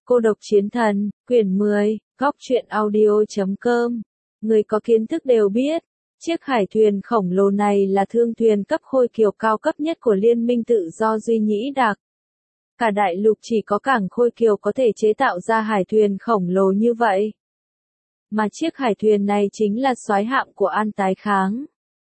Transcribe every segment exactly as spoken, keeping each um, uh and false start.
Cô độc chiến thần, quyển mười, góc truyện audio chấm com. Người có kiến thức đều biết, chiếc hải thuyền khổng lồ này là thương thuyền cấp khôi kiều cao cấp nhất của Liên minh tự do Duy Nhĩ Đạc. Cả đại lục chỉ có cảng khôi kiều có thể chế tạo ra hải thuyền khổng lồ như vậy. Mà chiếc hải thuyền này chính là soái hạm của An Tái Kháng.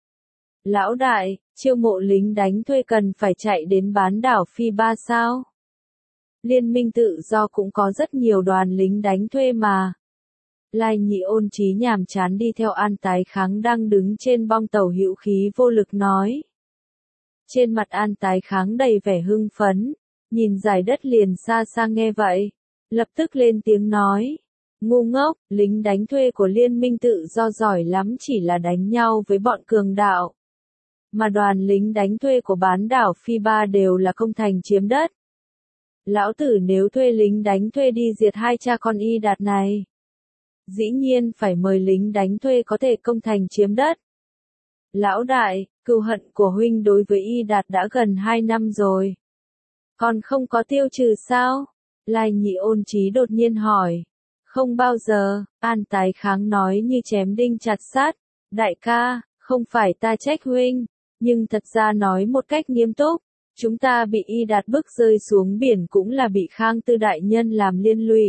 Lão đại, chiêu mộ lính đánh thuê cần phải chạy đến bán đảo Phi Ba sao? Liên minh tự do cũng có rất nhiều đoàn lính đánh thuê mà. Lai Nhị ôn trí nhàm chán đi theo An Tái Kháng đang đứng trên bong tàu hữu khí vô lực nói. Trên mặt An Tái Kháng đầy vẻ hưng phấn, nhìn dải đất liền xa xa nghe vậy, lập tức lên tiếng nói. Ngu ngốc, lính đánh thuê của Liên minh tự do giỏi lắm chỉ là đánh nhau với bọn cường đạo. Mà đoàn lính đánh thuê của bán đảo Phi Ba đều là công thành chiếm đất. Lão tử nếu thuê lính đánh thuê đi diệt hai cha con Y Đạt này, dĩ nhiên phải mời lính đánh thuê có thể công thành chiếm đất. Lão đại, cừu hận của huynh đối với Y Đạt đã gần hai năm rồi. Còn không có tiêu trừ sao? Lai Nhị ôn trí đột nhiên hỏi. Không bao giờ, An Tái Kháng nói như chém đinh chặt sát. Đại ca, không phải ta trách huynh, nhưng thật ra nói một cách nghiêm túc. Chúng ta bị Y Đạt bức rơi xuống biển cũng là bị Khang Tư đại nhân làm liên lụy.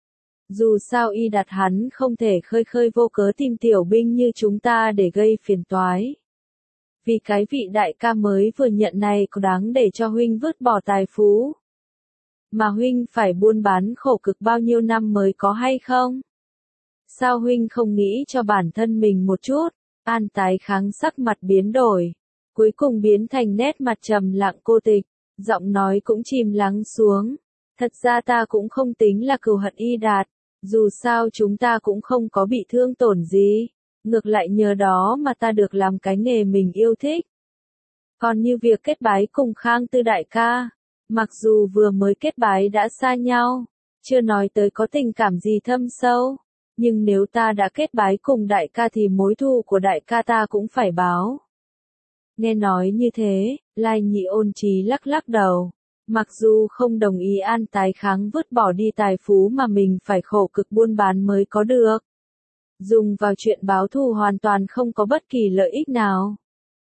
Dù sao Y Đạt hắn không thể khơi khơi vô cớ tìm tiểu binh như chúng ta để gây phiền toái. Vì cái vị đại ca mới vừa nhận này có đáng để cho huynh vứt bỏ tài phú. Mà huynh phải buôn bán khổ cực bao nhiêu năm mới có hay không? Sao huynh không nghĩ cho bản thân mình một chút? An Tái Kháng sắc mặt biến đổi. Cuối cùng biến thành nét mặt trầm lặng cô tịch, giọng nói cũng chìm lắng xuống. Thật ra ta cũng không tính là cừu hận Y Đạt, dù sao chúng ta cũng không có bị thương tổn gì, ngược lại nhờ đó mà ta được làm cái nghề mình yêu thích. Còn như việc kết bái cùng Khang Tư đại ca, mặc dù vừa mới kết bái đã xa nhau, chưa nói tới có tình cảm gì thâm sâu, nhưng nếu ta đã kết bái cùng đại ca thì mối thù của đại ca ta cũng phải báo. Nghe nói như thế, Lai Nhị ôn trí lắc lắc đầu. Mặc dù không đồng ý An Tái Kháng vứt bỏ đi tài phú mà mình phải khổ cực buôn bán mới có được. Dùng vào chuyện báo thù hoàn toàn không có bất kỳ lợi ích nào.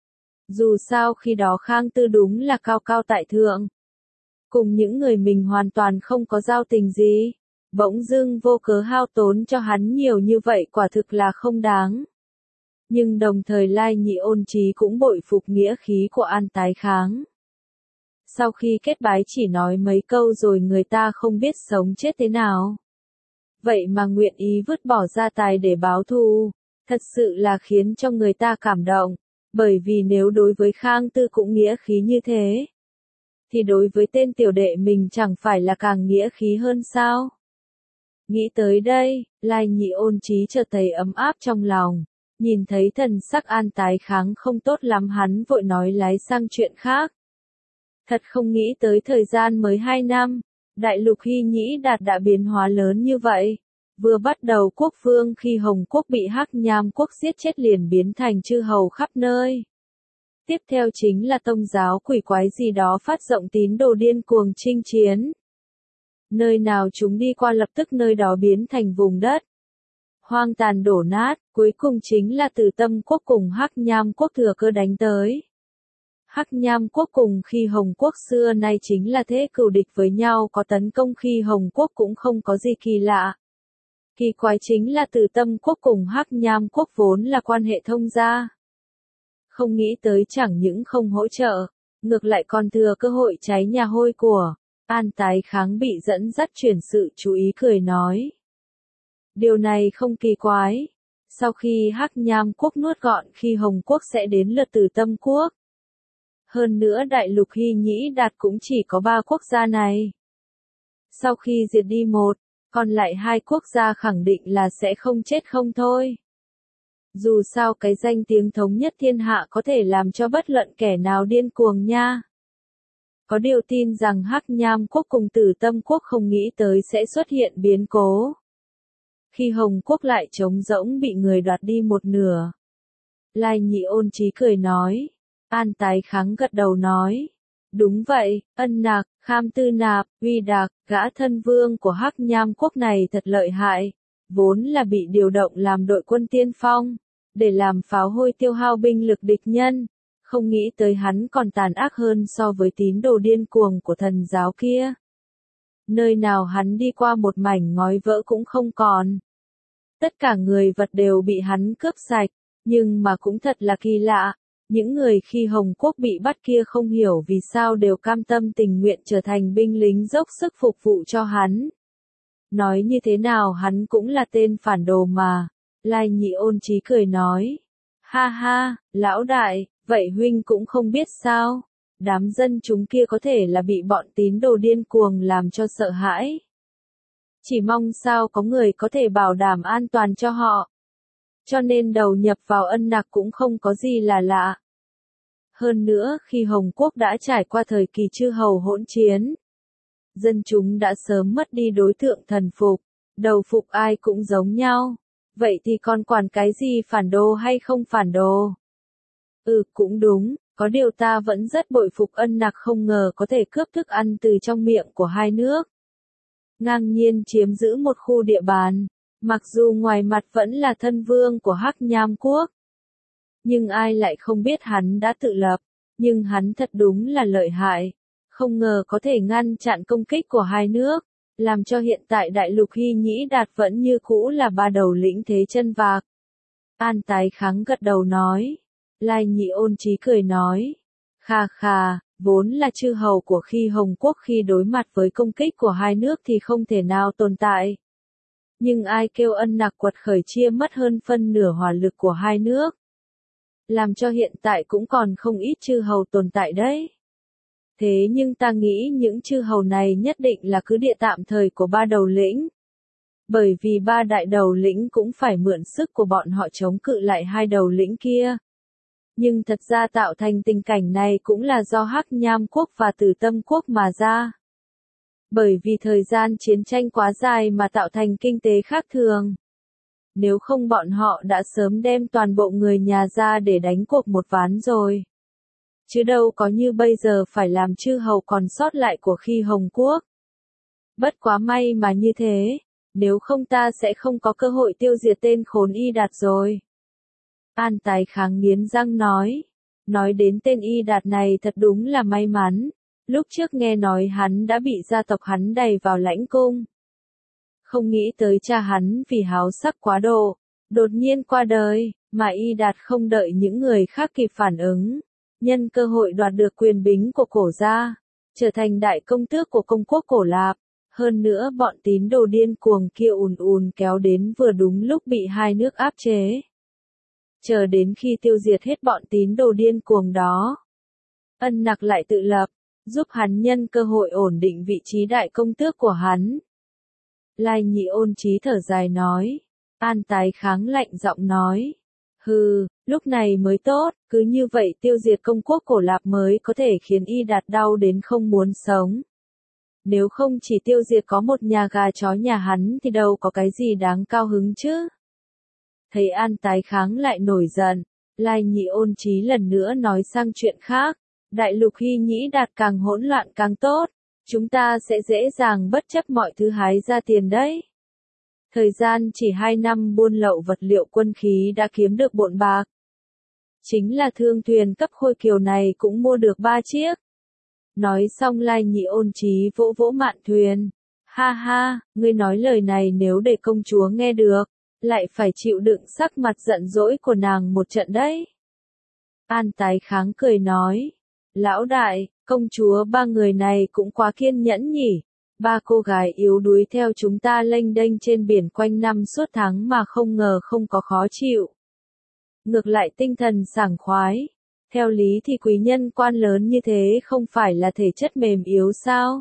Dù sao khi đó Khang Tư đúng là cao cao tại thượng. Cùng những người mình hoàn toàn không có giao tình gì. Bỗng dưng vô cớ hao tốn cho hắn nhiều như vậy quả thực là không đáng. Nhưng đồng thời Lai Nhị ôn trí cũng bội phục nghĩa khí của An Tái Kháng. Sau khi kết bái chỉ nói mấy câu rồi người ta không biết sống chết thế nào. Vậy mà nguyện ý vứt bỏ gia tài để báo thù, thật sự là khiến cho người ta cảm động. Bởi vì nếu đối với Khang Tư cũng nghĩa khí như thế, thì đối với tên tiểu đệ mình chẳng phải là càng nghĩa khí hơn sao? Nghĩ tới đây, Lai Nhị ôn trí chợt thấy ấm áp trong lòng. Nhìn thấy thần sắc An Tái Kháng không tốt lắm hắn vội nói lái sang chuyện khác. Thật không nghĩ tới thời gian mới hai năm, đại lục Hy Nhĩ Đạt đã biến hóa lớn như vậy. Vừa bắt đầu quốc vương khi Hồng quốc bị Hắc Nham quốc giết chết liền biến thành chư hầu khắp nơi. Tiếp theo chính là tông giáo quỷ quái gì đó phát rộng tín đồ điên cuồng chinh chiến. Nơi nào chúng đi qua lập tức nơi đó biến thành vùng đất hoang tàn đổ nát, cuối cùng chính là Từ Tâm quốc cùng Hắc Nham quốc thừa cơ đánh tới. Hắc Nham quốc cùng khi Hồng quốc xưa nay chính là thế cừu địch với nhau, có tấn công khi Hồng quốc cũng không có gì kỳ lạ. Kỳ quái chính là Từ Tâm quốc cùng Hắc Nham quốc vốn là quan hệ thông gia. Không nghĩ tới chẳng những không hỗ trợ, ngược lại còn thừa cơ hội cháy nhà hôi của. An Tái Kháng bị dẫn dắt chuyển sự chú ý cười nói. Điều này không kỳ quái. Sau khi Hắc Nham quốc nuốt gọn khi Hồng quốc sẽ đến lượt Từ Tâm quốc. Hơn nữa đại lục Hy Nhĩ Đạt cũng chỉ có ba quốc gia này. Sau khi diệt đi một, còn lại hai quốc gia khẳng định là sẽ không chết không thôi. Dù sao cái danh tiếng thống nhất thiên hạ có thể làm cho bất luận kẻ nào điên cuồng nha. Có điều tin rằng Hắc Nham quốc cùng Từ Tâm quốc không nghĩ tới sẽ xuất hiện biến cố. Khi Hồng quốc lại trống rỗng bị người đoạt đi một nửa. Lai Nhị ôn trí cười nói. An Tái Kháng gật đầu nói. Đúng vậy, Ân Nặc, Kham Tư Nạp, Uy Đạc, gã thân vương của Hắc Nham quốc này thật lợi hại, vốn là bị điều động làm đội quân tiên phong, để làm pháo hôi tiêu hao binh lực địch nhân, không nghĩ tới hắn còn tàn ác hơn so với tín đồ điên cuồng của thần giáo kia. Nơi nào hắn đi qua một mảnh ngói vỡ cũng không còn. Tất cả người vật đều bị hắn cướp sạch, nhưng mà cũng thật là kỳ lạ. Những người khi Hồng Quốc bị bắt kia không hiểu vì sao đều cam tâm tình nguyện trở thành binh lính dốc sức phục vụ cho hắn. Nói như thế nào hắn cũng là tên phản đồ mà. Lai Nhị Ôn Chí cười nói. Ha ha, lão đại, vậy huynh cũng không biết sao. Đám dân chúng kia có thể là bị bọn tín đồ điên cuồng làm cho sợ hãi. Chỉ mong sao có người có thể bảo đảm an toàn cho họ. Cho nên đầu nhập vào Ân Nặc cũng không có gì là lạ. Hơn nữa khi Hồng Quốc đã trải qua thời kỳ chư hầu hỗn chiến, dân chúng đã sớm mất đi đối tượng thần phục, đầu phục ai cũng giống nhau. Vậy thì còn quản cái gì phản đồ hay không phản đồ? Ừ cũng đúng, có điều ta vẫn rất bội phục Ân Nặc không ngờ có thể cướp thức ăn từ trong miệng của hai nước. Ngang nhiên chiếm giữ một khu địa bàn, mặc dù ngoài mặt vẫn là thân vương của Hắc Nham quốc. Nhưng ai lại không biết hắn đã tự lập, nhưng hắn thật đúng là lợi hại, không ngờ có thể ngăn chặn công kích của hai nước, làm cho hiện tại đại lục Hy Nhĩ Đạt vẫn như cũ là ba đầu lĩnh thế chân vạc. An Tái Kháng gật đầu nói, Lai Nhị Ôn Chí cười nói, kha kha, vốn là chư hầu của khi Hồng Quốc khi đối mặt với công kích của hai nước thì không thể nào tồn tại. Nhưng ai kêu Ân Nặc quật khởi chia mất hơn phân nửa hỏa lực của hai nước. Làm cho hiện tại cũng còn không ít chư hầu tồn tại đấy. Thế nhưng ta nghĩ những chư hầu này nhất định là cứ địa tạm thời của ba đầu lĩnh. Bởi vì ba đại đầu lĩnh cũng phải mượn sức của bọn họ chống cự lại hai đầu lĩnh kia. Nhưng thật ra tạo thành tình cảnh này cũng là do Hắc Nham quốc và Tử Tâm quốc mà ra. Bởi vì thời gian chiến tranh quá dài mà tạo thành kinh tế khác thường. Nếu không bọn họ đã sớm đem toàn bộ người nhà ra để đánh cuộc một ván rồi. Chứ đâu có như bây giờ phải làm chư hầu còn sót lại của khi Hồng Quốc. Bất quá may mà như thế, nếu không ta sẽ không có cơ hội tiêu diệt tên khốn Y Đạt rồi. An Tái Kháng nghiến răng nói. Nói đến tên Y Đạt này thật đúng là may mắn. Lúc trước nghe nói hắn đã bị gia tộc hắn đày vào lãnh cung. Không nghĩ tới cha hắn vì háo sắc quá độ, đột nhiên qua đời, mà Y Đạt không đợi những người khác kịp phản ứng. Nhân cơ hội đoạt được quyền bính của cổ gia, trở thành đại công tước của công quốc Cổ Lạp. Hơn nữa bọn tín đồ điên cuồng kia ùn ùn kéo đến vừa đúng lúc bị hai nước áp chế. Chờ đến khi tiêu diệt hết bọn tín đồ điên cuồng đó, Ân Nặc lại tự lập, giúp hắn nhân cơ hội ổn định vị trí đại công tước của hắn. Lai Nhị Ôn Chí thở dài nói. An Tái Kháng lạnh giọng nói. Hừ, lúc này mới tốt, cứ như vậy tiêu diệt công quốc Cổ Lạp mới có thể khiến Y Đạt đau đến không muốn sống. Nếu không chỉ tiêu diệt có một nhà gà chó nhà hắn thì đâu có cái gì đáng cao hứng chứ. Thấy An Tái Kháng lại nổi giận, Lai Nhị Ôn Chí lần nữa nói sang chuyện khác. Đại lục Hy Nhĩ Đạt càng hỗn loạn càng tốt, chúng ta sẽ dễ dàng bất chấp mọi thứ hái ra tiền đấy. Thời gian chỉ hai năm buôn lậu vật liệu quân khí đã kiếm được bộn bạc. Chính là thương thuyền cấp khôi kiều này cũng mua được ba chiếc. Nói xong Lai Nhị Ôn Chí vỗ vỗ mạn thuyền. Ha ha, ngươi nói lời này nếu để công chúa nghe được, lại phải chịu đựng sắc mặt giận dỗi của nàng một trận đấy. An Tái Kháng cười nói. Lão đại, công chúa ba người này cũng quá kiên nhẫn nhỉ. Ba cô gái yếu đuối theo chúng ta lênh đênh trên biển quanh năm suốt tháng mà không ngờ không có khó chịu. Ngược lại tinh thần sảng khoái. Theo lý thì quý nhân quan lớn như thế không phải là thể chất mềm yếu sao?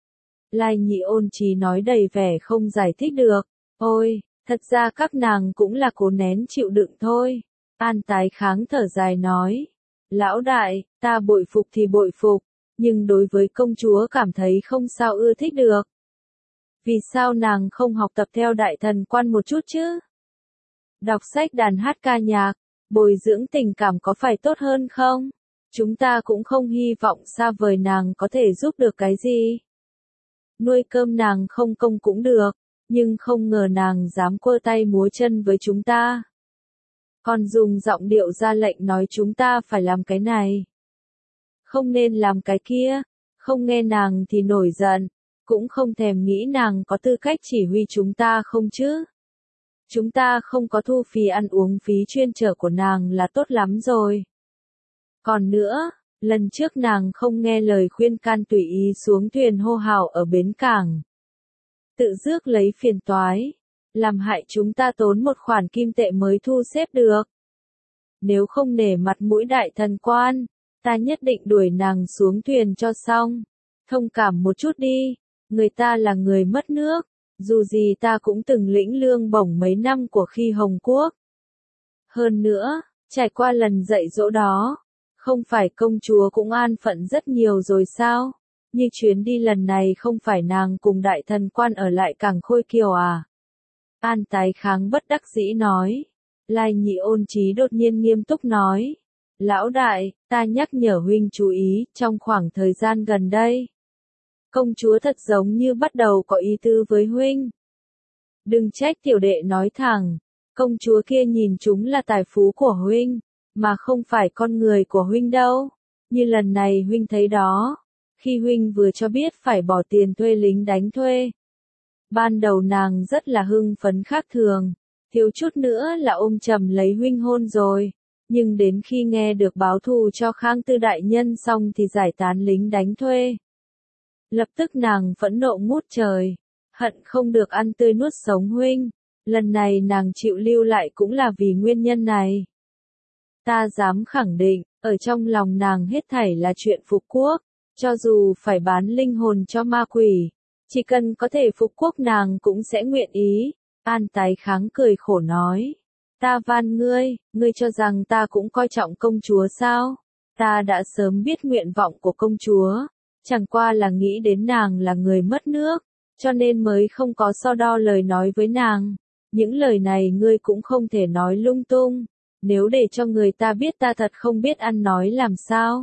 Lai Nhị Ôn Chí nói đầy vẻ không giải thích được. Ôi, thật ra các nàng cũng là cố nén chịu đựng thôi. An Tái Kháng thở dài nói. Lão đại, ta bội phục thì bội phục, nhưng đối với công chúa cảm thấy không sao ưa thích được. Vì sao nàng không học tập theo đại thần quan một chút chứ? Đọc sách đàn hát ca nhạc, bồi dưỡng tình cảm có phải tốt hơn không? Chúng ta cũng không hy vọng xa vời nàng có thể giúp được cái gì. Nuôi cơm nàng không công cũng được, nhưng không ngờ nàng dám quơ tay múa chân với chúng ta. Còn dùng giọng điệu ra lệnh nói chúng ta phải làm cái này. Không nên làm cái kia, không nghe nàng thì nổi giận, cũng không thèm nghĩ nàng có tư cách chỉ huy chúng ta không chứ. Chúng ta không có thu phí ăn uống phí chuyên chở của nàng là tốt lắm rồi. Còn nữa, lần trước nàng không nghe lời khuyên can tùy ý xuống thuyền hô hào ở bến cảng. Tự rước lấy phiền toái, làm hại chúng ta tốn một khoản kim tệ mới thu xếp được. Nếu không nể mặt mũi đại thần quan, ta nhất định đuổi nàng xuống thuyền cho xong. Thông cảm một chút đi, người ta là người mất nước, dù gì ta cũng từng lĩnh lương bổng mấy năm của khi Hồng Quốc. Hơn nữa, trải qua lần dạy dỗ đó, không phải công chúa cũng an phận rất nhiều rồi sao? Như chuyến đi lần này không phải nàng cùng đại thần quan ở lại cảng Khôi Kiều à? An Tái Kháng bất đắc dĩ nói. Lai Nhị Ôn Chí đột nhiên nghiêm túc nói. Lão đại, ta nhắc nhở huynh chú ý, trong khoảng thời gian gần đây. Công chúa thật giống như bắt đầu có ý tư với huynh. Đừng trách tiểu đệ nói thẳng, công chúa kia nhìn chúng là tài phú của huynh, mà không phải con người của huynh đâu. Như lần này huynh thấy đó, khi huynh vừa cho biết phải bỏ tiền thuê lính đánh thuê. Ban đầu nàng rất là hưng phấn khác thường, thiếu chút nữa là ôm chầm lấy huynh hôn rồi. Nhưng đến khi nghe được báo thù cho Khang Tư đại nhân xong thì giải tán lính đánh thuê. Lập tức nàng phẫn nộ ngút trời, hận không được ăn tươi nuốt sống huynh. Lần này nàng chịu lưu lại cũng là vì nguyên nhân này. Ta dám khẳng định, ở trong lòng nàng hết thảy là chuyện phục quốc, cho dù phải bán linh hồn cho ma quỷ, chỉ cần có thể phục quốc nàng cũng sẽ nguyện ý. An Tái Kháng cười khổ nói. Ta van ngươi, ngươi cho rằng ta cũng coi trọng công chúa sao? Ta đã sớm biết nguyện vọng của công chúa, chẳng qua là nghĩ đến nàng là người mất nước, cho nên mới không có so đo lời nói với nàng. Những lời này ngươi cũng không thể nói lung tung, nếu để cho người ta biết ta thật không biết ăn nói làm sao.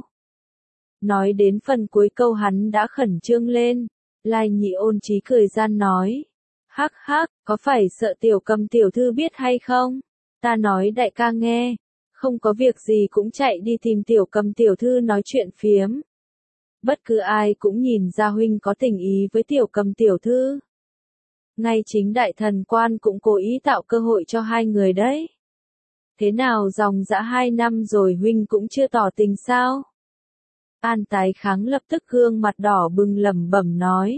Nói đến phần cuối câu hắn đã khẩn trương lên, Lai Nhị Ôn Chí cười gian nói. Hắc hắc, có phải sợ tiểu Cầm tiểu thư biết hay không? Ta nói đại ca nghe, không có việc gì cũng chạy đi tìm tiểu Cầm tiểu thư nói chuyện phiếm. Bất cứ ai cũng nhìn ra huynh có tình ý với tiểu Cầm tiểu thư. Ngay chính đại thần quan cũng cố ý tạo cơ hội cho hai người đấy. Thế nào dòng dã hai năm rồi huynh cũng chưa tỏ tình sao? An Tái Kháng lập tức gương mặt đỏ bừng lẩm bẩm nói.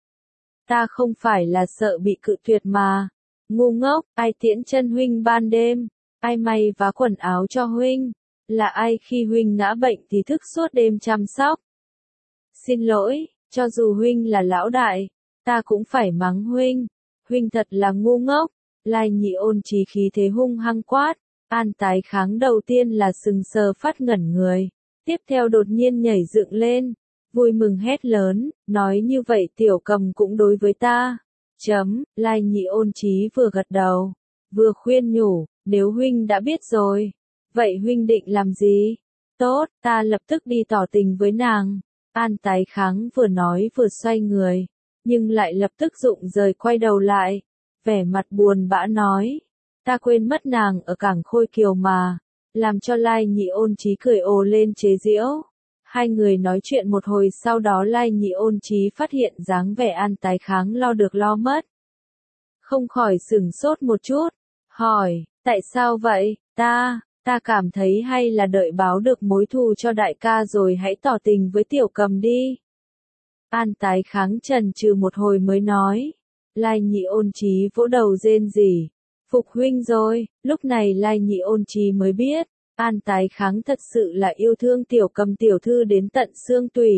Ta không phải là sợ bị cự tuyệt mà. Ngu ngốc, ai tiễn chân huynh ban đêm, ai may vá quần áo cho huynh, là ai khi huynh ngã bệnh thì thức suốt đêm chăm sóc. Xin lỗi, cho dù huynh là lão đại, ta cũng phải mắng huynh, huynh thật là ngu ngốc. Lai Nhị Ôn Chí khí thế hung hăng quát. An Tái Kháng đầu tiên là sừng sờ phát ngẩn người, tiếp theo đột nhiên nhảy dựng lên, vui mừng hét lớn, nói như vậy tiểu Cầm cũng đối với ta. Chấm, Lai Nhị Ôn Chí vừa gật đầu, vừa khuyên nhủ, nếu huynh đã biết rồi, vậy huynh định làm gì? Tốt, ta lập tức đi tỏ tình với nàng. An Tái Kháng vừa nói vừa xoay người, nhưng lại lập tức rụng rời quay đầu lại, vẻ mặt buồn bã nói. Ta quên mất nàng ở cảng Khôi Kiều mà, làm cho Lai Nhị Ôn Chí cười ồ lên chế giễu. Hai người nói chuyện một hồi sau đó Lai Nhị Ôn Chí phát hiện dáng vẻ An Tái Kháng lo được lo mất. Không khỏi sửng sốt một chút, hỏi, tại sao vậy, ta, ta cảm thấy hay là đợi báo được mối thù cho đại ca rồi hãy tỏ tình với tiểu Cầm đi. An Tái Kháng chần chừ một hồi mới nói. Lai Nhị Ôn Chí vỗ đầu rên rỉ. Phục huynh rồi, lúc này Lai Nhị Ôn Chí mới biết, An Tái Kháng thật sự là yêu thương tiểu Cầm tiểu thư đến tận xương tủy.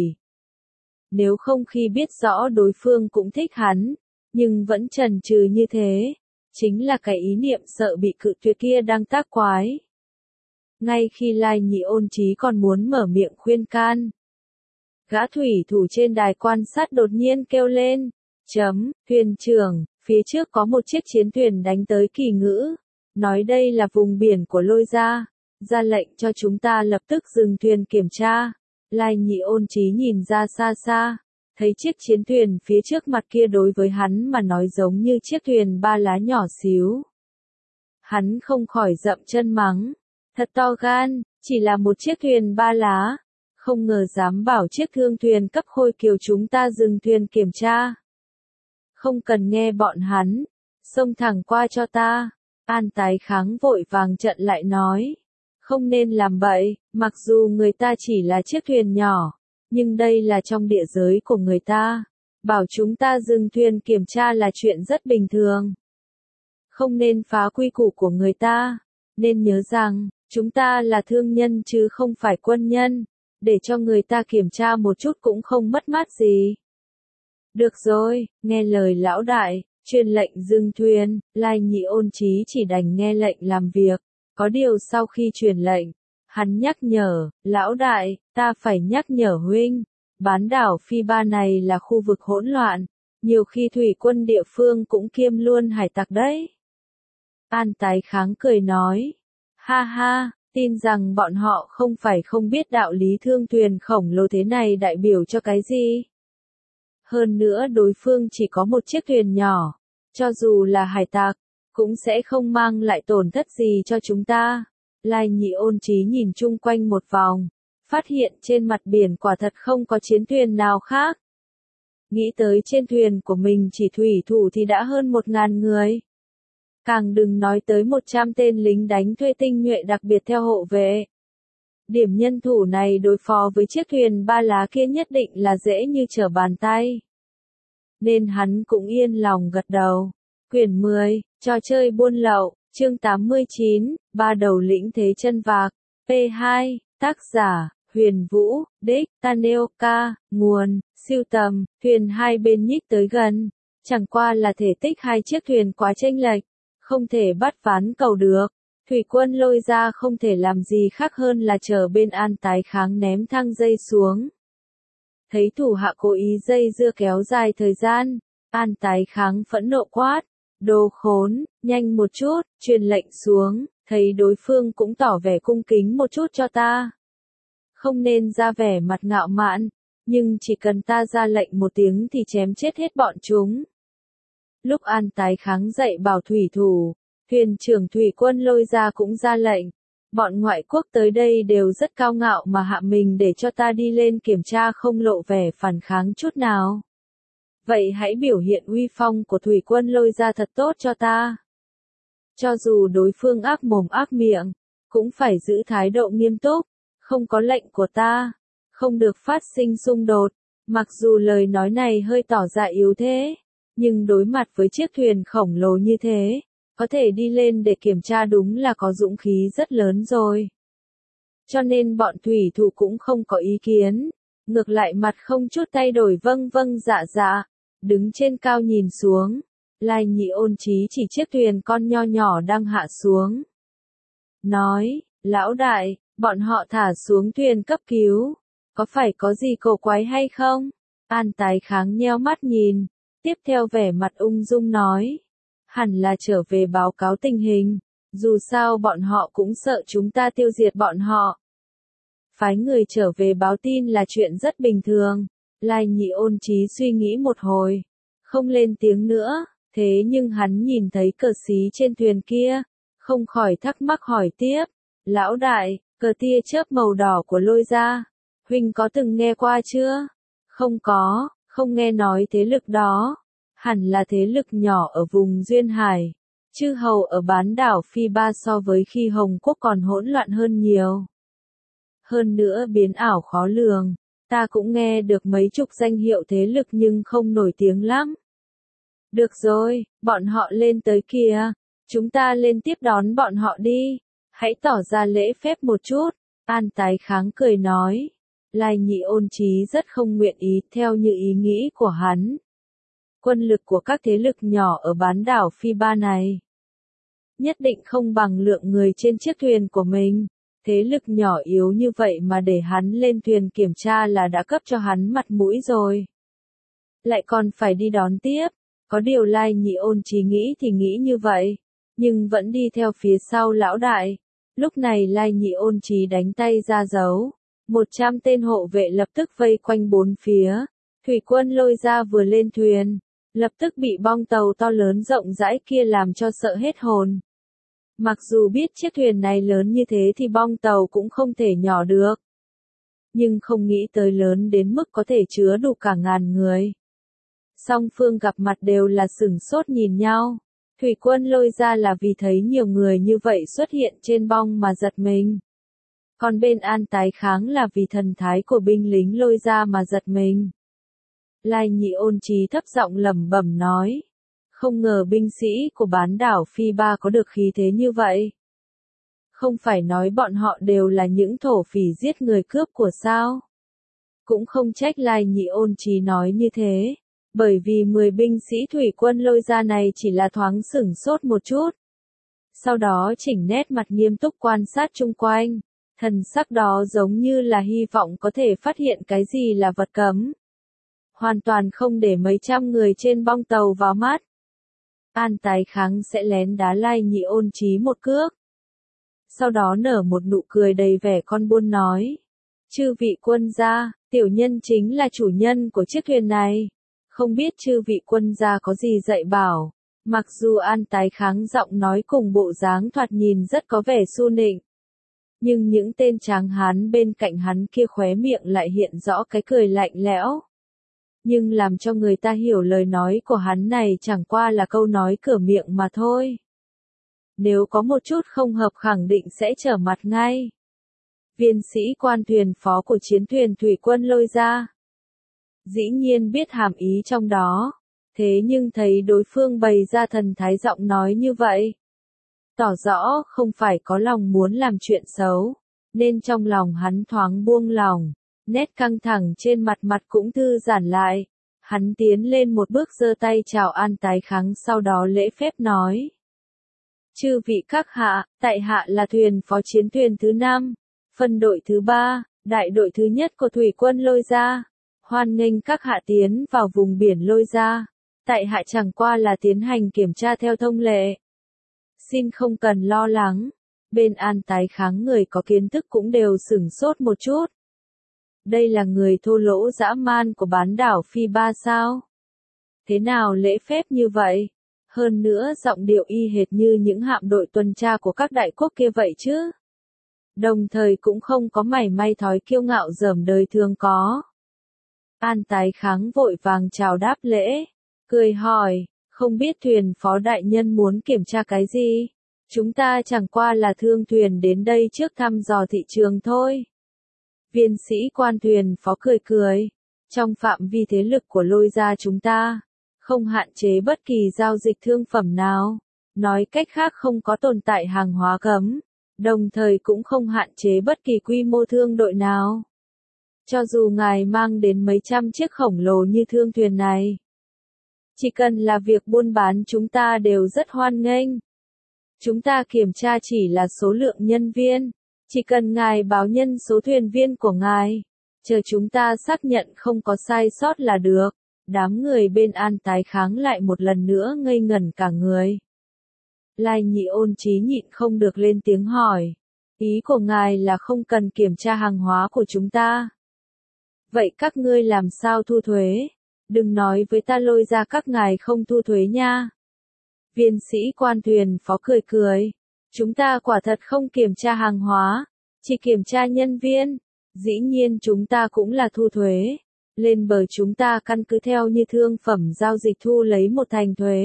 Nếu không khi biết rõ đối phương cũng thích hắn, nhưng vẫn chần chừ như thế, chính là cái ý niệm sợ bị cự tuyệt kia đang tác quái. Ngay khi Lai Nhị Ôn Chí còn muốn mở miệng khuyên can, gã thủy thủ trên đài quan sát đột nhiên kêu lên, chấm, thuyền trưởng, phía trước có một chiếc chiến thuyền đánh tới Kỳ Ngữ, nói đây là vùng biển của Lôi Gia, ra lệnh cho chúng ta lập tức dừng thuyền kiểm tra. Lai Nhị ôn trí nhìn ra xa xa, thấy chiếc chiến thuyền phía trước mặt kia đối với hắn mà nói giống như chiếc thuyền ba lá nhỏ xíu. Hắn không khỏi dậm chân mắng, thật to gan, chỉ là một chiếc thuyền ba lá, không ngờ dám bảo chiếc thương thuyền cấp khôi kiều chúng ta dừng thuyền kiểm tra. Không cần nghe bọn hắn, xông thẳng qua cho ta. An Tái Kháng vội vàng trận lại nói, không nên làm bậy, mặc dù người ta chỉ là chiếc thuyền nhỏ, nhưng đây là trong địa giới của người ta, bảo chúng ta dừng thuyền kiểm tra là chuyện rất bình thường. Không nên phá quy củ của người ta, nên nhớ rằng, chúng ta là thương nhân chứ không phải quân nhân, để cho người ta kiểm tra một chút cũng không mất mát gì. Được rồi, nghe lời lão đại, truyền lệnh dừng thuyền, Lai Nhị ôn trí chỉ đành nghe lệnh làm việc. Có điều sau khi truyền lệnh, hắn nhắc nhở, lão đại, ta phải nhắc nhở huynh, bán đảo Phi Ba này là khu vực hỗn loạn, nhiều khi thủy quân địa phương cũng kiêm luôn hải tặc đấy. An Tái Kháng cười nói, ha ha, tin rằng bọn họ không phải không biết đạo lý thương thuyền khổng lồ thế này đại biểu cho cái gì. Hơn nữa đối phương chỉ có một chiếc thuyền nhỏ, cho dù là hải tặc, cũng sẽ không mang lại tổn thất gì cho chúng ta. Lai Nhị ôn trí nhìn chung quanh một vòng, phát hiện trên mặt biển quả thật không có chiến thuyền nào khác. Nghĩ tới trên thuyền của mình chỉ thủy thủ thì đã hơn một ngàn người. Càng đừng nói tới một trăm tên lính đánh thuê tinh nhuệ đặc biệt theo hộ vệ. Điểm nhân thủ này đối phó với chiếc thuyền ba lá kia nhất định là dễ như trở bàn tay. Nên hắn cũng yên lòng gật đầu. Quyển mười, trò chơi buôn lậu, chương tám mươi chín, ba đầu lĩnh thế chân vạc. P hai, tác giả, Huyền Vũ, Đích, Taneoka, nguồn, sưu tầm, thuyền hai bên nhích tới gần. Chẳng qua là thể tích hai chiếc thuyền quá chênh lệch, không thể bắt ván cầu được. Thủy quân Lôi Ra không thể làm gì khác hơn là chờ bên An Tái Kháng ném thang dây xuống. Thấy thủ hạ cố ý dây dưa kéo dài thời gian, An Tái Kháng phẫn nộ quát, đồ khốn, nhanh một chút, truyền lệnh xuống, thấy đối phương cũng tỏ vẻ cung kính một chút cho ta. Không nên ra vẻ mặt ngạo mạn, nhưng chỉ cần ta ra lệnh một tiếng thì chém chết hết bọn chúng. Lúc An Tái Kháng dạy bảo thủy thủ, thuyền trưởng thủy quân Lôi Ra cũng ra lệnh. Bọn ngoại quốc tới đây đều rất cao ngạo mà hạ mình để cho ta đi lên kiểm tra không lộ vẻ phản kháng chút nào. Vậy hãy biểu hiện uy phong của thủy quân Lôi Ra thật tốt cho ta. Cho dù đối phương ác mồm ác miệng, cũng phải giữ thái độ nghiêm túc, không có lệnh của ta, không được phát sinh xung đột. Mặc dù lời nói này hơi tỏ ra yếu thế, nhưng đối mặt với chiếc thuyền khổng lồ như thế, có thể đi lên để kiểm tra đúng là có dũng khí rất lớn rồi. Cho nên bọn thủy thủ cũng không có ý kiến, ngược lại mặt không chút thay đổi vâng vâng dạ dạ, đứng trên cao nhìn xuống. Lai Nhị ôn trí chỉ chiếc thuyền con nho nhỏ đang hạ xuống. Nói, lão đại, bọn họ thả xuống thuyền cấp cứu, có phải có gì cổ quái hay không? An Tái Kháng nheo mắt nhìn, tiếp theo vẻ mặt ung dung nói. Hẳn là trở về báo cáo tình hình, dù sao bọn họ cũng sợ chúng ta tiêu diệt bọn họ. Phái người trở về báo tin là chuyện rất bình thường. Lai Nhị ôn trí suy nghĩ một hồi, không lên tiếng nữa, thế nhưng hắn nhìn thấy cờ xí trên thuyền kia, không khỏi thắc mắc hỏi tiếp, lão đại, cờ tia chớp màu đỏ của Lôi Ra, huynh có từng nghe qua chưa? Không có, không nghe nói thế lực đó. Hẳn là thế lực nhỏ ở vùng Duyên Hải, chư hầu ở bán đảo Phi Ba so với khi Hồng Quốc còn hỗn loạn hơn nhiều. Hơn nữa biến ảo khó lường, ta cũng nghe được mấy chục danh hiệu thế lực nhưng không nổi tiếng lắm. Được rồi, bọn họ lên tới kìa, chúng ta lên tiếp đón bọn họ đi, hãy tỏ ra lễ phép một chút. An Tái Kháng cười nói, Lai Nhị ôn trí rất không nguyện ý theo như ý nghĩ của hắn. Quân lực của các thế lực nhỏ ở bán đảo Phi Ba này nhất định không bằng lượng người trên chiếc thuyền của mình. Thế lực nhỏ yếu như vậy mà để hắn lên thuyền kiểm tra là đã cấp cho hắn mặt mũi rồi. Lại còn phải đi đón tiếp. Có điều Lai Nhị ôn trí nghĩ thì nghĩ như vậy, nhưng vẫn đi theo phía sau lão đại. Lúc này Lai Nhị Ôn Chí đánh tay ra dấu. Một trăm tên hộ vệ lập tức vây quanh bốn phía. Thủy quân Lôi Gia vừa lên thuyền, lập tức bị bong tàu to lớn rộng rãi kia làm cho sợ hết hồn. Mặc dù biết chiếc thuyền này lớn như thế thì bong tàu cũng không thể nhỏ được. Nhưng không nghĩ tới lớn đến mức có thể chứa đủ cả ngàn người. Song phương gặp mặt đều là sửng sốt nhìn nhau. Thủy quân Lôi Gia là vì thấy nhiều người như vậy xuất hiện trên bong mà giật mình. Còn bên An Tái Kháng là vì thần thái của binh lính Lôi Gia mà giật mình. Lai Nhị Ôn Chí thấp giọng lẩm bẩm nói. Không ngờ binh sĩ của bán đảo Phi Ba có được khí thế như vậy. Không phải nói bọn họ đều là những thổ phỉ giết người cướp của sao? Cũng không trách Lai Nhị Ôn Chí nói như thế. Bởi vì mười binh sĩ thủy quân Lôi Gia này chỉ là thoáng sửng sốt một chút. Sau đó chỉnh nét mặt nghiêm túc quan sát chung quanh. Thần sắc đó giống như là hy vọng có thể phát hiện cái gì là vật cấm. Hoàn toàn không để mấy trăm người trên bong tàu vào mắt. An Tái Kháng sẽ lén đá Lai Nhị Ôn Chí một cước. Sau đó nở một nụ cười đầy vẻ con buôn nói. Chư vị quân gia, tiểu nhân chính là chủ nhân của chiếc thuyền này. Không biết chư vị quân gia có gì dạy bảo. Mặc dù An Tái Kháng giọng nói cùng bộ dáng thoạt nhìn rất có vẻ su nịnh. Nhưng những tên tráng hán bên cạnh hắn kia khóe miệng lại hiện rõ cái cười lạnh lẽo. Nhưng làm cho người ta hiểu lời nói của hắn này chẳng qua là câu nói cửa miệng mà thôi. Nếu có một chút không hợp khẳng định sẽ trở mặt ngay. Viên sĩ quan thuyền phó của chiến thuyền thủy quân Lôi Gia. Dĩ nhiên biết hàm ý trong đó. Thế nhưng thấy đối phương bày ra thần thái giọng nói như vậy. Tỏ rõ không phải có lòng muốn làm chuyện xấu. Nên trong lòng hắn thoáng buông lòng. Nét căng thẳng trên mặt mặt cũng thư giãn lại. Hắn tiến lên một bước giơ tay chào An Tái Kháng sau đó lễ phép nói. Chư vị các hạ, tại hạ là thuyền phó chiến thuyền thứ năm, phân đội thứ ba, đại đội thứ nhất của thủy quân Lôi Gia. Hoan nghênh các hạ tiến vào vùng biển Lôi Gia. Tại hạ chẳng qua là tiến hành kiểm tra theo thông lệ. Xin không cần lo lắng. Bên An Tái Kháng người có kiến thức cũng đều sửng sốt một chút. Đây là người thô lỗ dã man của bán đảo Phi Ba sao? Thế nào lễ phép như vậy? Hơn nữa giọng điệu y hệt như những hạm đội tuần tra của các đại quốc kia vậy chứ? Đồng thời cũng không có mảy may thói kiêu ngạo dởm đời thường có. An Tái Kháng vội vàng chào đáp lễ, cười hỏi, không biết thuyền phó đại nhân muốn kiểm tra cái gì? Chúng ta chẳng qua là thương thuyền đến đây trước thăm dò thị trường thôi. Viên sĩ quan thuyền phó cười cười, trong phạm vi thế lực của Lôi Gia chúng ta, không hạn chế bất kỳ giao dịch thương phẩm nào, nói cách khác không có tồn tại hàng hóa cấm, đồng thời cũng không hạn chế bất kỳ quy mô thương đội nào. Cho dù ngài mang đến mấy trăm chiếc khổng lồ như thương thuyền này, chỉ cần là việc buôn bán chúng ta đều rất hoan nghênh. Chúng ta kiểm tra chỉ là số lượng nhân viên. Chỉ cần ngài báo nhân số thuyền viên của ngài, chờ chúng ta xác nhận không có sai sót là được. Đám người bên An Tái Kháng lại một lần nữa ngây ngẩn cả người. Lai Nhị Ôn Chí nhịn không được lên tiếng hỏi. Ý của ngài là không cần kiểm tra hàng hóa của chúng ta. Vậy các ngươi làm sao thu thuế? Đừng nói với ta Lôi Gia các ngài không thu thuế nha. Viên sĩ quan thuyền phó cười cười. Chúng ta quả thật không kiểm tra hàng hóa, chỉ kiểm tra nhân viên. Dĩ nhiên chúng ta cũng là thu thuế. Lên bờ chúng ta căn cứ theo như thương phẩm giao dịch thu lấy một thành thuế.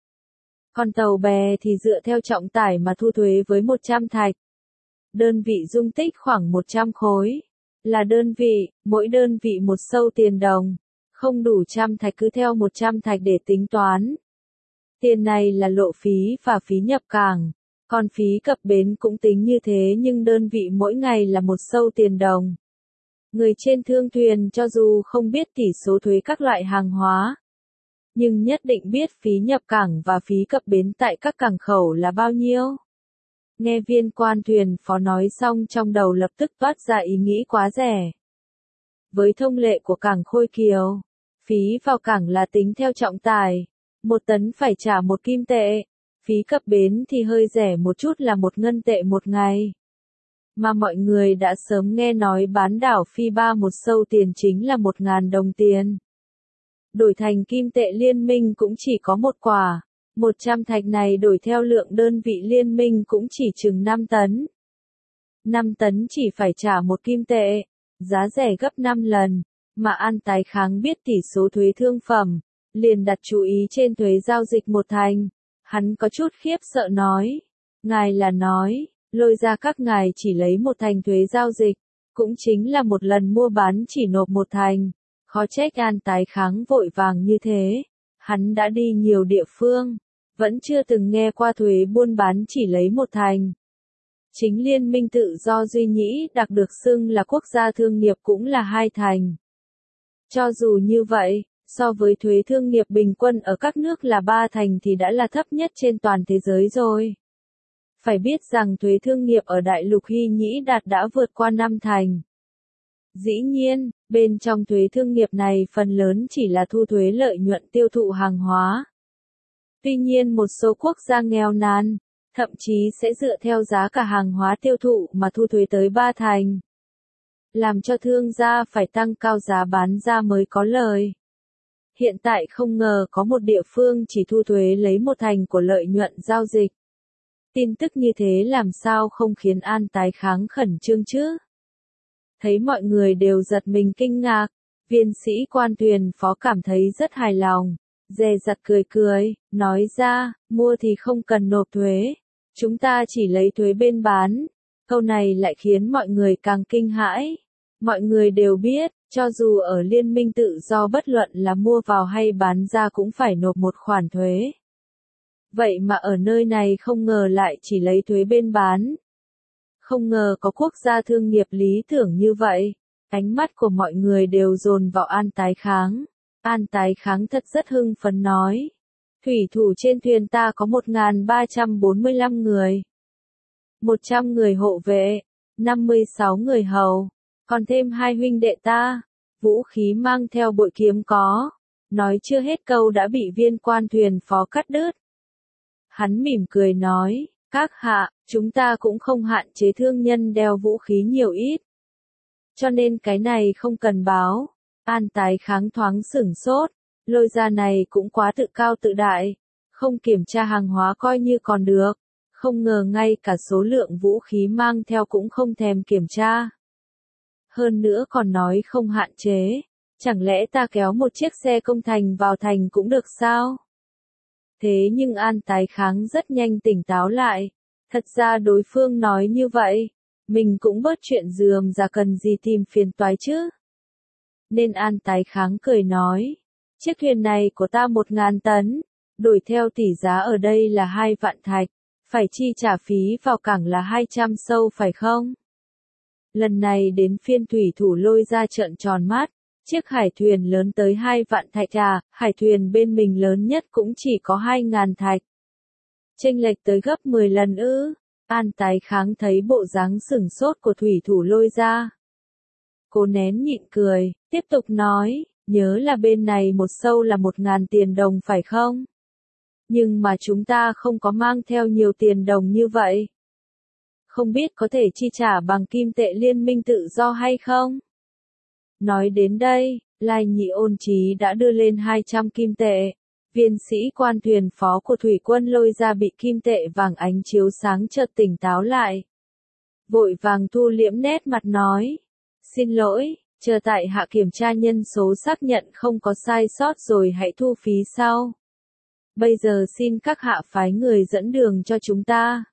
Còn tàu bè thì dựa theo trọng tải mà thu thuế với một trăm thạch. Đơn vị dung tích khoảng một trăm khối. Là đơn vị, mỗi đơn vị một sâu tiền đồng. Không đủ trăm thạch cứ theo một trăm thạch để tính toán. Tiền này là lộ phí và phí nhập cảng. Còn phí cập bến cũng tính như thế nhưng đơn vị mỗi ngày là một sâu tiền đồng. Người trên thương thuyền cho dù không biết tỷ số thuế các loại hàng hóa, nhưng nhất định biết phí nhập cảng và phí cập bến tại các cảng khẩu là bao nhiêu. Nghe viên quan thuyền phó nói xong trong đầu lập tức toát ra ý nghĩ quá rẻ. Với thông lệ của cảng Khôi Kiều, phí vào cảng là tính theo trọng tải, một tấn phải trả một kim tệ. Phí cập bến thì hơi rẻ một chút là một ngân tệ một ngày. mà mọi người đã sớm nghe nói bán đảo Phi Ba một sâu tiền chính là một ngàn đồng tiền. Đổi thành kim tệ liên minh cũng chỉ có một quả, một trăm thạch này đổi theo lượng đơn vị liên minh cũng chỉ chừng năm tấn. năm tấn chỉ phải trả một kim tệ, giá rẻ gấp năm lần, mà An Tái Kháng biết tỷ số thuế thương phẩm, liền đặt chú ý trên thuế giao dịch một thành. Hắn có chút khiếp sợ nói, ngài là nói, Lôi ra các ngài chỉ lấy một thành thuế giao dịch, cũng chính là một lần mua bán chỉ nộp một thành. Khó trách An Tái Kháng vội vàng như thế, hắn đã đi nhiều địa phương, vẫn chưa từng nghe qua thuế buôn bán chỉ lấy một thành. Chính Liên minh Tự do Duy Nhĩ đặc được xưng là quốc gia thương nghiệp cũng là hai thành. Cho dù như vậy, so với thuế thương nghiệp bình quân ở các nước là ba thành thì đã là thấp nhất trên toàn thế giới rồi. Phải biết rằng thuế thương nghiệp ở đại lục Hy Nhĩ đạt đã vượt qua năm thành. Dĩ nhiên, bên trong thuế thương nghiệp này phần lớn chỉ là thu thuế lợi nhuận tiêu thụ hàng hóa. Tuy nhiên một số quốc gia nghèo nàn, thậm chí sẽ dựa theo giá cả hàng hóa tiêu thụ mà thu thuế tới ba thành. Làm cho thương gia phải tăng cao giá bán ra mới có lời. Hiện tại không ngờ có một địa phương chỉ thu thuế lấy một thành của lợi nhuận giao dịch. Tin tức như thế làm sao không khiến An Tái Kháng khẩn trương chứ? Thấy mọi người đều giật mình kinh ngạc, viên sĩ quan thuyền phó cảm thấy rất hài lòng, dè dặt cười cười, nói ra, mua thì không cần nộp thuế, chúng ta chỉ lấy thuế bên bán. Câu này lại khiến mọi người càng kinh hãi. Mọi người đều biết, cho dù ở Liên minh Tự do bất luận là mua vào hay bán ra cũng phải nộp một khoản thuế. Vậy mà ở nơi này không ngờ lại chỉ lấy thuế bên bán. Không ngờ có quốc gia thương nghiệp lý tưởng như vậy. Ánh mắt của mọi người đều dồn vào An Tái Kháng. An Tái Kháng thật rất hưng phấn nói. Thủy thủ trên thuyền ta có một nghìn ba trăm bốn mươi lăm người. một trăm người hộ vệ, năm mươi sáu người hầu, còn thêm hai huynh đệ ta. Vũ khí mang theo bội kiếm có. Nói chưa hết câu đã bị viên quan thuyền phó cắt đứt. Hắn mỉm cười nói, các hạ, chúng ta cũng không hạn chế thương nhân đeo vũ khí nhiều ít. Cho nên cái này không cần báo. An Tái Kháng thoáng sửng sốt, Lôi ra này cũng quá tự cao tự đại, không kiểm tra hàng hóa coi như còn được, không ngờ ngay cả số lượng vũ khí mang theo cũng không thèm kiểm tra. Hơn nữa còn nói không hạn chế, chẳng lẽ ta kéo một chiếc xe công thành vào thành cũng được sao? Thế nhưng An Tái Kháng rất nhanh tỉnh táo lại, thật ra đối phương nói như vậy, mình cũng bớt chuyện rườm rà cần gì tìm phiền toái chứ. Nên An Tái Kháng cười nói, chiếc thuyền này của ta một ngàn tấn, đổi theo tỷ giá ở đây là hai vạn thạch, phải chi trả phí vào cảng là hai trăm sâu phải không? Lần này đến phiên thủy thủ Lôi ra trợn tròn mắt, chiếc hải thuyền lớn tới hai vạn thạch à, hải thuyền bên mình lớn nhất cũng chỉ có hai ngàn thạch. Chênh lệch tới gấp mười lần ư? An Tái Kháng thấy bộ dáng sửng sốt của thủy thủ Lôi ra. Cô nén nhịn cười, tiếp tục nói, nhớ là bên này một sâu là một ngàn tiền đồng phải không? Nhưng mà chúng ta không có mang theo nhiều tiền đồng như vậy. Không biết có thể chi trả bằng kim tệ Liên minh Tự do hay không? Nói đến đây, Lai Nhị Ôn Chí đã đưa lên hai trăm kim tệ. Viên sĩ quan thuyền phó của thủy quân Lôi ra bị kim tệ vàng ánh chiếu sáng chợt tỉnh táo lại. Vội vàng thu liễm nét mặt nói. Xin lỗi, chờ tại hạ kiểm tra nhân số xác nhận không có sai sót rồi hãy thu phí sau. Bây giờ xin các hạ phái người dẫn đường cho chúng ta.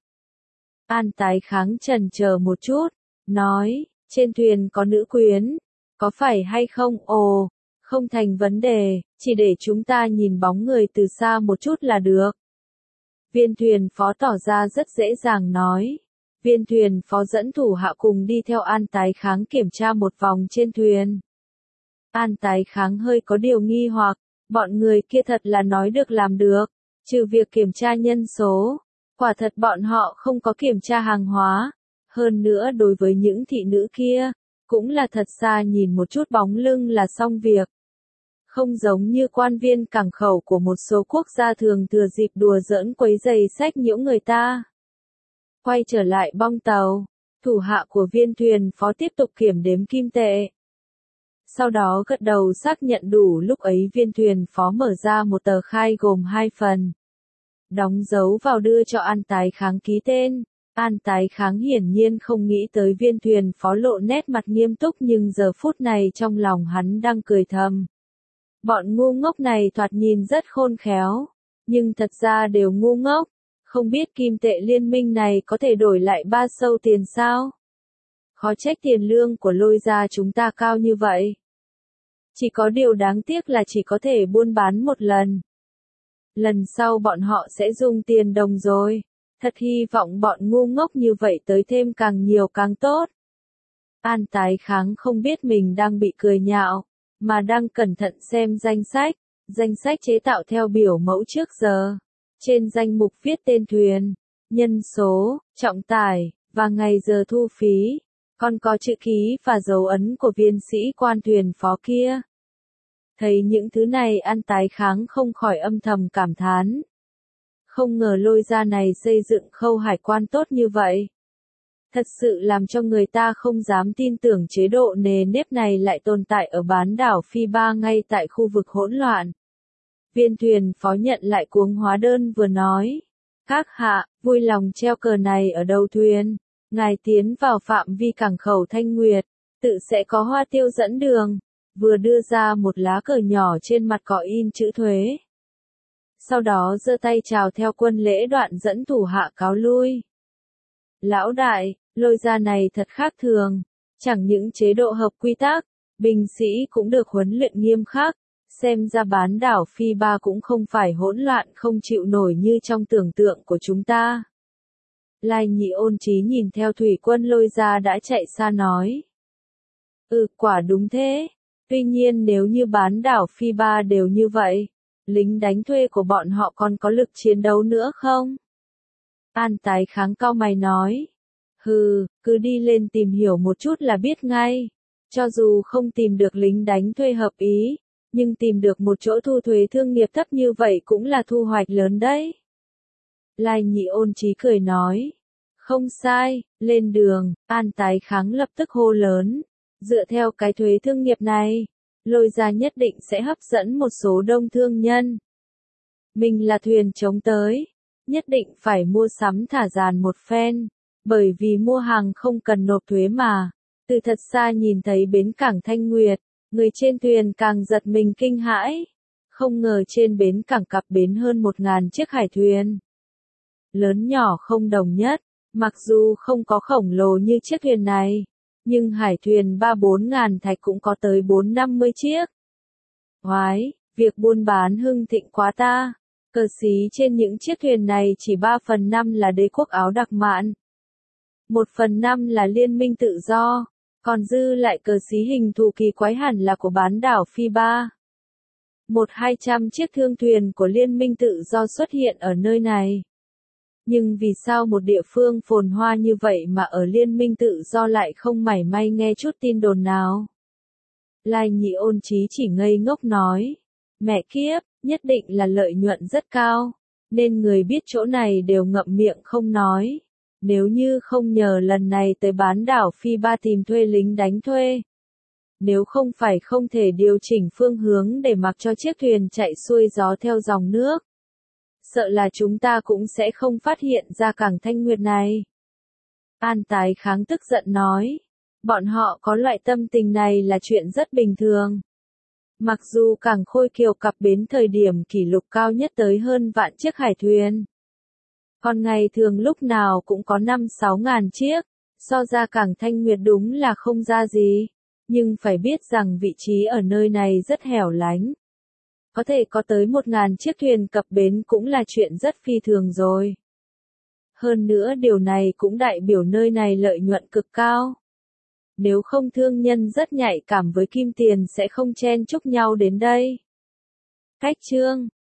An Tái Kháng chần chờ một chút, nói, trên thuyền có nữ quyến, có phải hay không? Ồ, không thành vấn đề, chỉ để chúng ta nhìn bóng người từ xa một chút là được. Viên thuyền phó tỏ ra rất dễ dàng nói. Viên thuyền phó dẫn thủ hạ cùng đi theo An Tái Kháng kiểm tra một vòng trên thuyền. An Tái Kháng hơi có điều nghi hoặc, bọn người kia thật là nói được làm được, trừ việc kiểm tra nhân số, quả thật bọn họ không có kiểm tra hàng hóa. Hơn nữa đối với những thị nữ kia, cũng là thật xa nhìn một chút bóng lưng là xong việc. Không giống như quan viên cảng khẩu của một số quốc gia thường thừa dịp đùa giỡn quấy giày sách nhiễu người ta. Quay trở lại bong tàu, Thủ hạ của viên thuyền phó tiếp tục kiểm đếm kim tệ. Sau đó gật đầu xác nhận đủ, lúc ấy viên thuyền phó mở ra một tờ khai gồm hai phần. Đóng dấu vào đưa cho An Tái Kháng ký tên. An Tái Kháng hiển nhiên không nghĩ tới viên thuyền phó lộ nét mặt nghiêm túc, nhưng giờ phút này trong lòng hắn đang cười thầm. Bọn ngu ngốc này thoạt nhìn rất khôn khéo, nhưng thật ra đều ngu ngốc. Không biết kim tệ liên minh này có thể đổi lại ba sâu tiền sao? Khó trách tiền lương của Lôi gia chúng ta cao như vậy. Chỉ có điều đáng tiếc là chỉ có thể buôn bán một lần. Lần sau bọn họ sẽ dùng tiền đồng rồi. Thật hy vọng bọn ngu ngốc như vậy tới thêm càng nhiều càng tốt. An Tái Kháng không biết mình đang bị cười nhạo, mà đang cẩn thận xem danh sách. Danh sách chế tạo theo biểu mẫu trước giờ. Trên danh mục viết tên thuyền, nhân số, trọng tải, và ngày giờ thu phí. Còn có chữ ký và dấu ấn của viên sĩ quan thuyền phó kia. Thấy những thứ này, An Tái Kháng không khỏi âm thầm cảm thán. Không ngờ Lôi gia này xây dựng khâu hải quan tốt như vậy. Thật sự làm cho người ta không dám tin tưởng chế độ nề nếp này lại tồn tại ở bán đảo Phi Ba ngay tại khu vực hỗn loạn. Viên thuyền phó nhận lại cuống hóa đơn vừa nói. Các hạ, vui lòng treo cờ này ở đầu thuyền. Ngài tiến vào phạm vi cảng khẩu Thanh Nguyệt, tự sẽ có hoa tiêu dẫn đường. Vừa đưa ra một lá cờ nhỏ trên mặt cọ in chữ thuế. Sau đó giơ tay chào theo quân lễ đoạn dẫn thủ hạ cáo lui. Lão đại, Lôi gia này thật khác thường. Chẳng những chế độ hợp quy tắc, binh sĩ cũng được huấn luyện nghiêm khắc. Xem ra bán đảo Phi Ba cũng không phải hỗn loạn không chịu nổi như trong tưởng tượng của chúng ta. Lai Nhị Ôn Chí nhìn theo thủy quân Lôi gia đã chạy xa nói. Ừ, quả đúng thế. Tuy nhiên nếu như bán đảo Phi Ba đều như vậy, lính đánh thuê của bọn họ còn có lực chiến đấu nữa không? An Tái Kháng cau mày nói. Hừ, cứ đi lên tìm hiểu một chút là biết ngay. Cho dù không tìm được lính đánh thuê hợp ý, nhưng tìm được một chỗ thu thuế thương nghiệp thấp như vậy cũng là thu hoạch lớn đấy. Lai Nhị Ôn Chí cười nói. Không sai, lên đường. An Tái Kháng lập tức hô lớn. Dựa theo cái thuế thương nghiệp này, Lôi gia nhất định sẽ hấp dẫn một số đông thương nhân. Mình là thuyền chống tới, nhất định phải mua sắm thả dàn một phen, bởi vì mua hàng không cần nộp thuế mà. Từ thật xa nhìn thấy bến cảng Thanh Nguyệt, người trên thuyền càng giật mình kinh hãi. Không ngờ trên bến cảng cập bến hơn một ngàn chiếc hải thuyền. Lớn nhỏ không đồng nhất, mặc dù không có khổng lồ như chiếc thuyền này. Nhưng hải thuyền ba bốn ngàn thạch cũng có tới bốn năm mươi chiếc. Hoái, việc buôn bán hưng thịnh quá ta. Cờ xí trên những chiếc thuyền này chỉ ba phần năm là đế quốc Áo Đặc Mạn. một phần năm là liên minh tự do. Còn dư lại cờ xí hình thù kỳ quái hẳn là của bán đảo Phi Ba. Một hai trăm chiếc thương thuyền của liên minh tự do xuất hiện ở nơi này. Nhưng vì sao một địa phương phồn hoa như vậy mà ở liên minh tự do lại không mảy may nghe chút tin đồn nào? Lai Nhị Ôn Chí chỉ ngây ngốc nói. Mẹ kiếp, nhất định là lợi nhuận rất cao, nên người biết chỗ này đều ngậm miệng không nói. Nếu như không nhờ lần này tới bán đảo Phi Ba tìm thuê lính đánh thuê. Nếu không phải không thể điều chỉnh phương hướng để mặc cho chiếc thuyền chạy xuôi gió theo dòng nước. Sợ là chúng ta cũng sẽ không phát hiện ra cảng Thanh Nguyệt này. An Tái Kháng tức giận nói. Bọn họ có loại tâm tình này là chuyện rất bình thường. Mặc dù cảng Khôi Kiều cập bến thời điểm kỷ lục cao nhất tới hơn vạn chiếc hải thuyền. Còn ngày thường lúc nào cũng có năm sáu ngàn chiếc, so ra cảng Thanh Nguyệt đúng là không ra gì. Nhưng phải biết rằng vị trí ở nơi này rất hẻo lánh. Có thể có tới một ngàn chiếc thuyền cập bến cũng là chuyện rất phi thường rồi. Hơn nữa điều này cũng đại biểu nơi này lợi nhuận cực cao. Nếu không thương nhân rất nhạy cảm với kim tiền sẽ không chen chúc nhau đến đây. Cách chương